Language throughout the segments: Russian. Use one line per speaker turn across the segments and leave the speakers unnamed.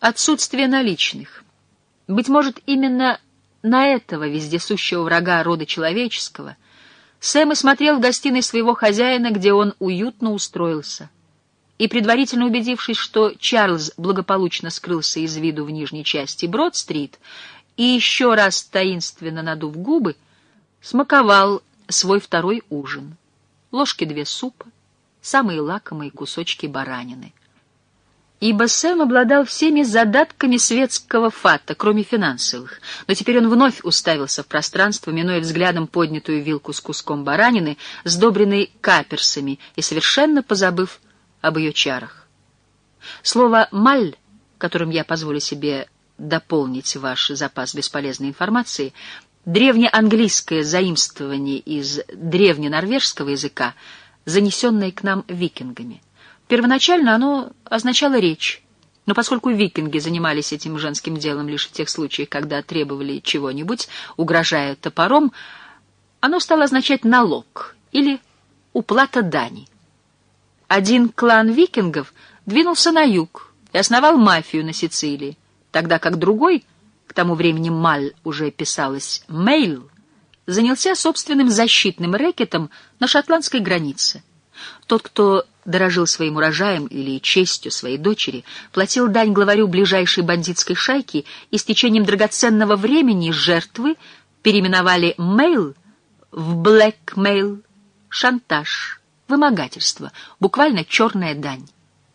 отсутствие наличных. Быть может, именно на этого вездесущего врага рода человеческого Сэм и смотрел в гостиной своего хозяина, где он уютно устроился. И, предварительно убедившись, что Чарльз благополучно скрылся из виду в нижней части Брод-стрит, и еще раз таинственно надув губы, смаковал свой второй ужин. Ложки 2 супа, самые лакомые кусочки баранины. Ибо Сэм обладал всеми задатками светского фата, кроме финансовых, но теперь он вновь уставился в пространство, минуя взглядом поднятую вилку с куском баранины, сдобренной каперсами, и совершенно позабыв об ее чарах. Слово «маль», которым я позволю себе дополнить ваш запас бесполезной информации, древнеанглийское заимствование из древненорвежского языка, занесенное к нам викингами. Первоначально оно означало «речь», но поскольку викинги занимались этим женским делом лишь в тех случаях, когда требовали чего-нибудь, угрожая топором, оно стало означать «налог» или «уплата дани». Один клан викингов двинулся на юг и основал мафию на Сицилии, тогда как другой, к тому времени «маль» уже писалось «мейл», занялся собственным защитным рэкетом на шотландской границе. Тот, кто дорожил своим урожаем или честью своей дочери, платил дань главарю ближайшей бандитской шайки, и с течением драгоценного времени жертвы переименовали «мейл» в «блэкмейл», шантаж, вымогательство, буквально черная дань.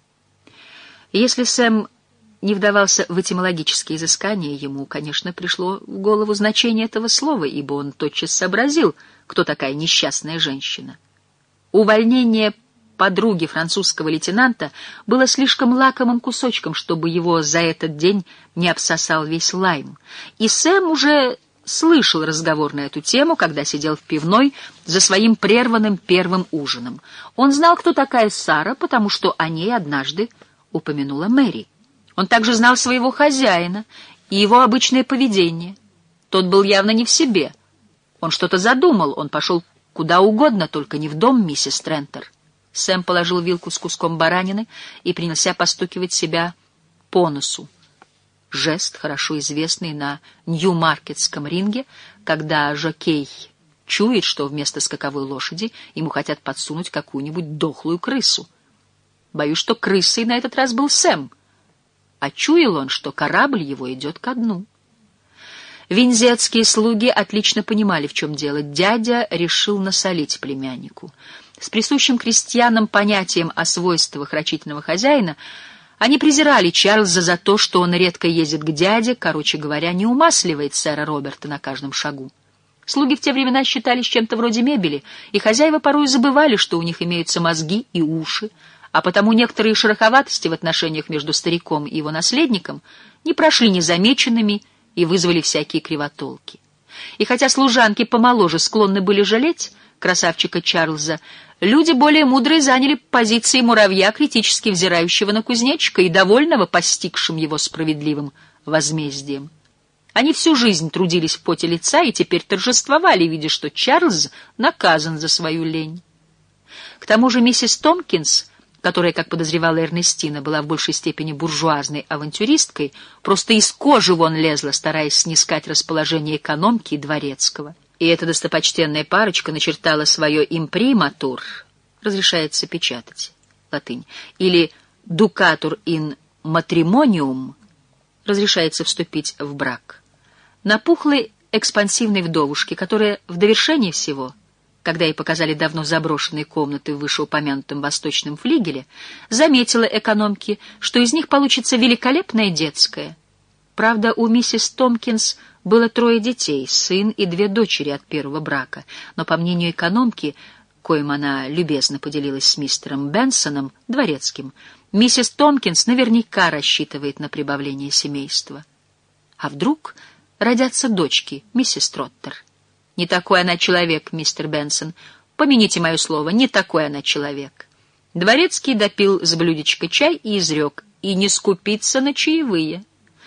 Если Сэм не вдавался в этимологические изыскания, ему, конечно, пришло в голову значение этого слова, ибо он тотчас сообразил, кто такая несчастная женщина. Увольнение подруги французского лейтенанта было слишком лакомым кусочком, чтобы его за этот день не обсосал весь лайм. И Сэм уже слышал разговор на эту тему, когда сидел в пивной за своим прерванным первым ужином. Он знал, кто такая Сара, потому что о ней однажды упомянула Мэри. Он также знал своего хозяина и его обычное поведение. Тот был явно не в себе. Он что-то задумал, он пошел куда угодно, только не в дом миссис Трентер. Сэм положил вилку с куском баранины и принялся постукивать себя по носу. Жест, хорошо известный на Нью-Маркетском ринге, когда жокей чует, что вместо скаковой лошади ему хотят подсунуть какую-нибудь дохлую крысу. Боюсь, что крысой на этот раз был Сэм, а чуял он, что корабль его идет ко дну. Винзетские слуги отлично понимали, в чем дело. Дядя решил насолить племяннику. С присущим крестьянам понятием о свойствах рачительного хозяина они презирали Чарльза за то, что он редко ездит к дяде, короче говоря, не умасливает сэра Роберта на каждом шагу. Слуги в те времена считались чем-то вроде мебели, и хозяева порой забывали, что у них имеются мозги и уши, а потому некоторые шероховатости в отношениях между стариком и его наследником не прошли незамеченными и вызвали всякие кривотолки. И хотя служанки помоложе склонны были жалеть красавчика Чарльза, люди более мудрые заняли позиции муравья, критически взирающего на кузнечика и довольного постигшим его справедливым возмездием. Они всю жизнь трудились в поте лица и теперь торжествовали, видя, что Чарльз наказан за свою лень. К тому же миссис Томпкинс, которая, как подозревала Эрнестина, была в большей степени буржуазной авантюристкой, просто из кожи вон лезла, стараясь снискать расположение экономки и дворецкого. И эта достопочтенная парочка начертала свое имприматур, разрешается печатать, латынь, или дукатур ин матримониум, разрешается вступить в брак, на пухлой экспансивной вдовушке, которая в довершении всего, когда ей показали давно заброшенные комнаты в вышеупомянутом восточном флигеле, заметила экономке, что из них получится великолепная детская. Правда, у миссис Томпкинс было 3 детей, сын и 2 дочери от первого брака, но, по мнению экономки, коим она любезно поделилась с мистером Бенсоном, дворецким, миссис Томпкинс наверняка рассчитывает на прибавление семейства. А вдруг родятся дочки, миссис Троттер? Не такой она человек, мистер Бенсон. Помяните мое слово, не такой она человек. Дворецкий допил с блюдечка чай и изрек: и не скупиться на чаевые.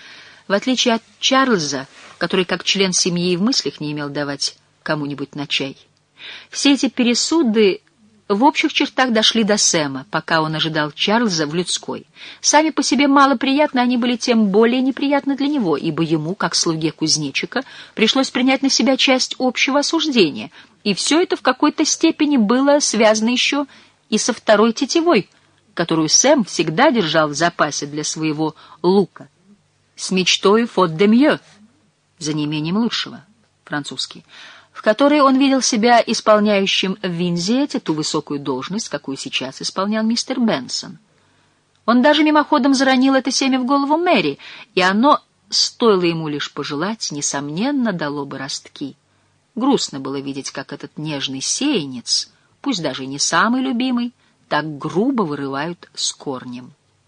В отличие от Чарльза, который как член семьи и в мыслях не имел давать кому-нибудь на чай. Все эти пересуды в общих чертах дошли до Сэма, пока он ожидал Чарльза в людской. Сами по себе малоприятны они были, тем более неприятны для него, ибо ему, как слуге кузнечика, пришлось принять на себя часть общего осуждения, и все это в какой-то степени было связано еще и со второй тетивой, которую Сэм всегда держал в запасе для своего лука, с мечтой «faute de mieux», за неимением лучшего, французский, в которой он видел себя исполняющим в Винзиете ту высокую должность, какую сейчас исполнял мистер Бенсон. Он даже мимоходом заронил это семя в голову Мэри, и оно, стоило ему лишь пожелать, несомненно, дало бы ростки. Грустно было видеть, как этот нежный сеянец, пусть даже и не самый любимый, так грубо вырывают с корнем.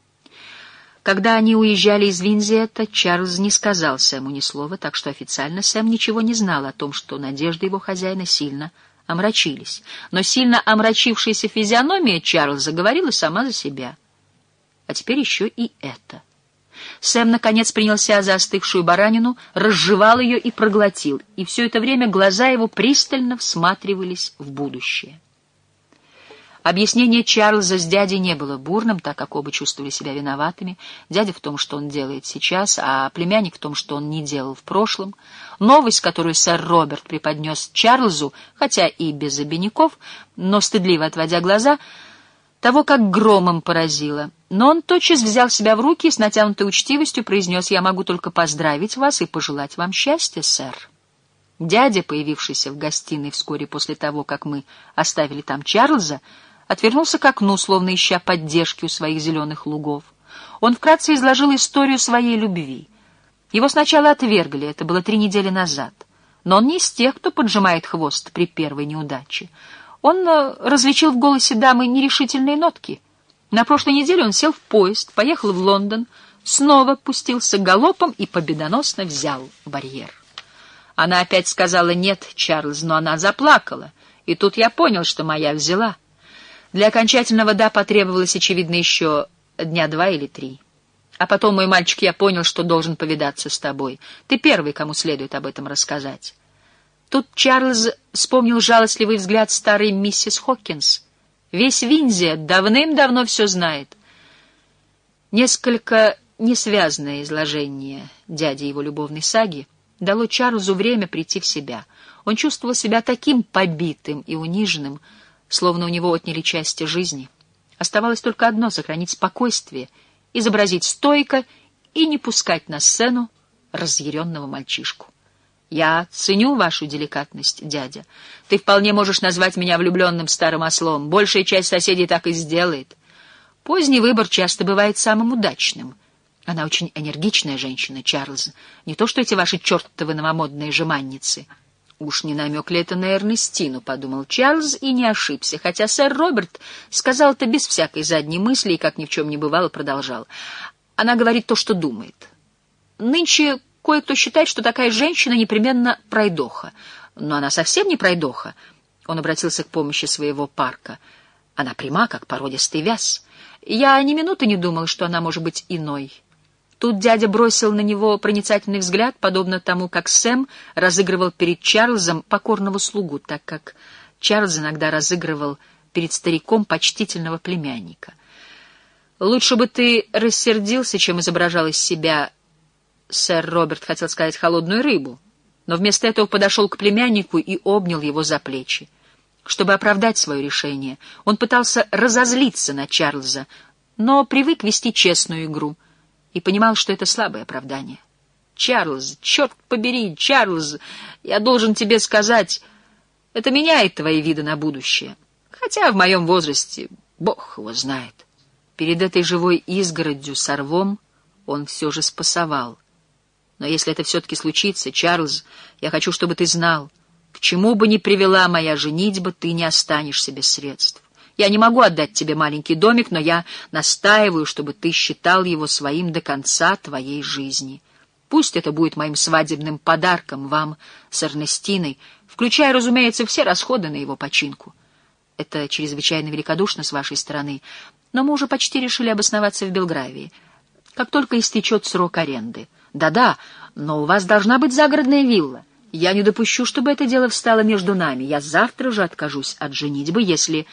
Когда они уезжали из Винзиета, Чарльз не сказал Сэму ни слова, так что официально Сэм ничего не знал о том, что надежды его хозяина сильно омрачились. Но сильно омрачившаяся физиономия Чарльза говорила сама за себя. А теперь еще и это. Сэм, наконец, принялся за остывшую баранину, разжевал ее и проглотил, и все это время глаза его пристально всматривались в будущее. Объяснение Чарльза с дядей не было бурным, так как оба чувствовали себя виноватыми. Дядя в том, что он делает сейчас, а племянник в том, что он не делал в прошлом. Новость, которую сэр Роберт преподнес Чарльзу, хотя и без обиняков, но стыдливо отводя глаза, того как громом поразило. Но он тотчас взял себя в руки и с натянутой учтивостью произнес: «Я могу только поздравить вас и пожелать вам счастья, сэр». Дядя, появившийся в гостиной вскоре после того, как мы оставили там Чарльза, отвернулся к окну, словно ища поддержки у своих зеленых лугов. Он вкратце изложил историю своей любви. Его сначала отвергли, это было 3 недели назад. Но он не из тех, кто поджимает хвост при первой неудаче. Он различил в голосе дамы нерешительные нотки. На прошлой неделе он сел в поезд, поехал в Лондон, снова пустился галопом и победоносно взял барьер. Она опять сказала «нет, Чарльз», но она заплакала, и тут я понял, что моя взяла. Для окончательного «да» потребовалось, очевидно, еще 2 дня или 3. А потом, мой мальчик, я понял, что должен повидаться с тобой. Ты первый, кому следует об этом рассказать. Тут Чарльз вспомнил жалостливый взгляд старой миссис Хокинс. Весь Винзиет давным-давно все знает. Несколько несвязное изложение дяди его любовной саги дало Чарльзу время прийти в себя. Он чувствовал себя таким побитым и униженным, словно у него отняли части жизни. Оставалось только одно — сохранить спокойствие, изобразить стойко и не пускать на сцену разъяренного мальчишку. «Я ценю вашу деликатность, дядя. Ты вполне можешь назвать меня влюбленным старым ослом. Большая часть соседей так и сделает. Поздний выбор часто бывает самым удачным. Она очень энергичная женщина, Чарльз. Не то что эти ваши чертовы новомодные жеманницы». «Уж не намек ли это на Эрнестину?» — подумал Чарльз и не ошибся, хотя сэр Роберт сказал это без всякой задней мысли и, как ни в чем не бывало, продолжал. «Она говорит то, что думает. Нынче кое-кто считает, что такая женщина непременно пройдоха. Но она совсем не пройдоха». Он обратился к помощи своего парка. «Она пряма, как породистый вяз. Я ни минуты не думал, что она может быть иной». Тут дядя бросил на него проницательный взгляд, подобно тому, как Сэм разыгрывал перед Чарльзом покорного слугу, так как Чарльз иногда разыгрывал перед стариком почтительного племянника. «Лучше бы ты рассердился, чем изображал из себя...» Сэр Роберт хотел сказать «холодную рыбу», но вместо этого подошел к племяннику и обнял его за плечи. Чтобы оправдать свое решение, он пытался разозлиться на Чарльза, но привык вести честную игру и понимал, что это слабое оправдание. «Чарльз, черт побери, Чарльз, я должен тебе сказать, это меняет твои виды на будущее. Хотя в моем возрасте, бог его знает». Перед этой живой изгородью со рвом он все же спасовал. «Но если это все-таки случится, Чарльз, я хочу, чтобы ты знал, к чему бы ни привела моя женитьба, ты не останешься без средств. Я не могу отдать тебе маленький домик, но я настаиваю, чтобы ты считал его своим до конца твоей жизни. Пусть это будет моим свадебным подарком вам с Эрнестиной, включая, разумеется, все расходы на его починку. Это чрезвычайно великодушно с вашей стороны, но мы уже почти решили обосноваться в Белгравии, как только истечет срок аренды. Да-да, но у вас должна быть загородная вилла. Я не допущу, чтобы это дело встало между нами. Я завтра же откажусь от женитьбы, если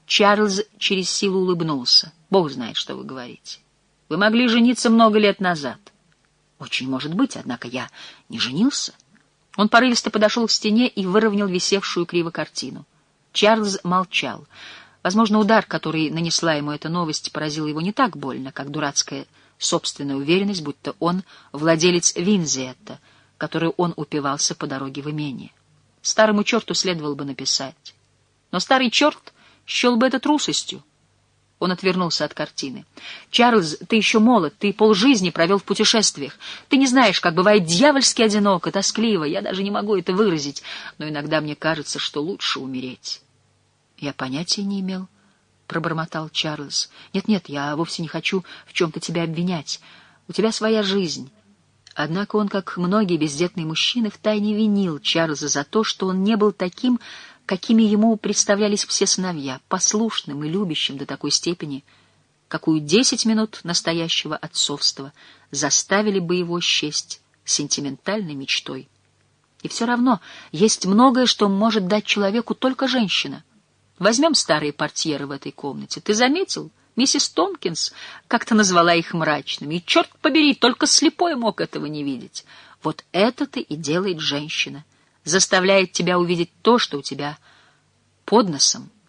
Чарльз через силу улыбнулся. «Бог знает, что вы говорите. Вы могли жениться много лет назад». «Очень может быть, однако я не женился». Он порывисто подошел к стене и выровнял висевшую криво картину. Чарльз молчал. Возможно, удар, который нанесла ему эта новость, поразил его не так больно, как дурацкая собственная уверенность, будто он владелец Винзиетта, которую он упивался по дороге в имение. Старому черту следовало бы написать. Но старый черт счел бы это трусостью. Он отвернулся от картины. «Чарльз, ты еще молод, ты полжизни провел в путешествиях. Ты не знаешь, как бывает дьявольски одиноко, тоскливо. Я даже не могу это выразить, но иногда мне кажется, что лучше умереть». «Я понятия не имел», — пробормотал Чарльз. «Нет-нет, я вовсе не хочу в чем-то тебя обвинять. У тебя своя жизнь». Однако он, как многие бездетные мужчины, втайне винил Чарльза за то, что он не был таким, какими ему представлялись все сыновья, послушным и любящим до такой степени, какую 10 минут настоящего отцовства заставили бы его счесть сентиментальной мечтой. И все равно есть многое, что может дать человеку только женщина. Возьмем старые портьеры в этой комнате. Ты заметил? Миссис Томпкинс как-то назвала их мрачными. И, черт побери, только слепой мог этого не видеть. Вот это-то и делает женщина. Заставляет тебя увидеть то, что у тебя под носом,